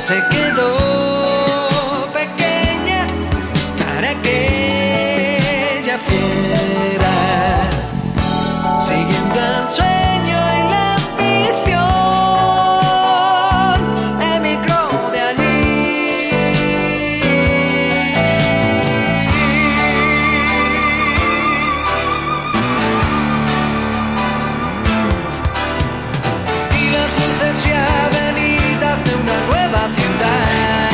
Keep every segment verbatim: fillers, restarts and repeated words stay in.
se quedó pequeña para aquella fiera, siguiendo el sueño y la ambición, emigró de allí. Y las luces y avenidas de una nueva ciudad,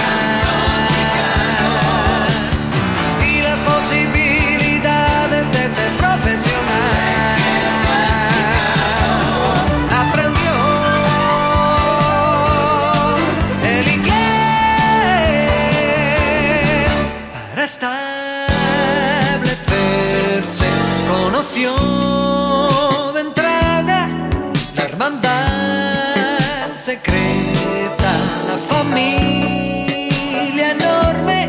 y las posibilidades de ser profesional, aprendió el inglés para establecerse. Conoció de entrada la hermandad secreta, la familia enorme,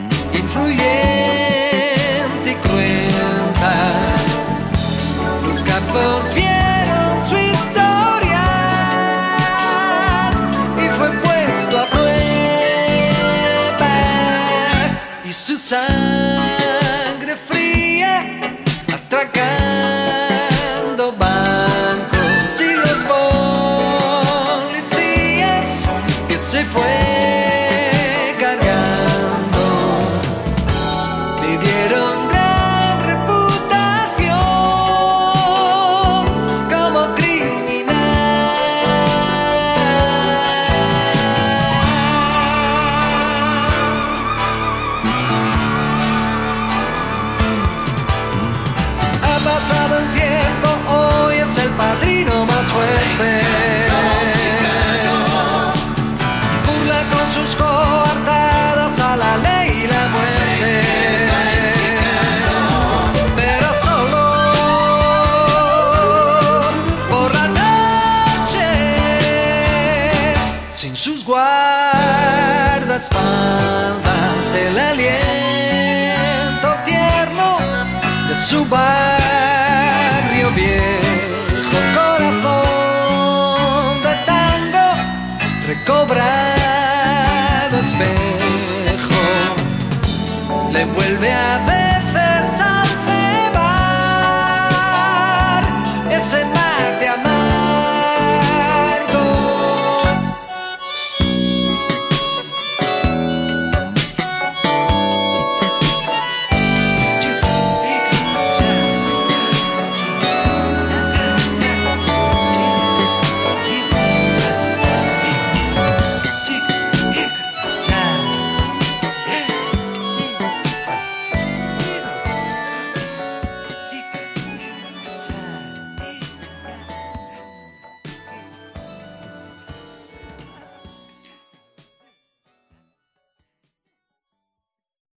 influyente y cruenta. Los campos vieron su historia y fue puesto a prueba, y su sangre fría atracando bancos y los policías que se fue cargando le dieron gran reputación como criminal. Ha pasado el tiempo, hoy es el padrino más fuerte. Burla con sus coartadas a la ley y la muerte, pero solo por la noche, sin sus guardaespaldas, el aliento tierno de su barrio viejo, corazón de tango recobrado espejo, le vuelve a ver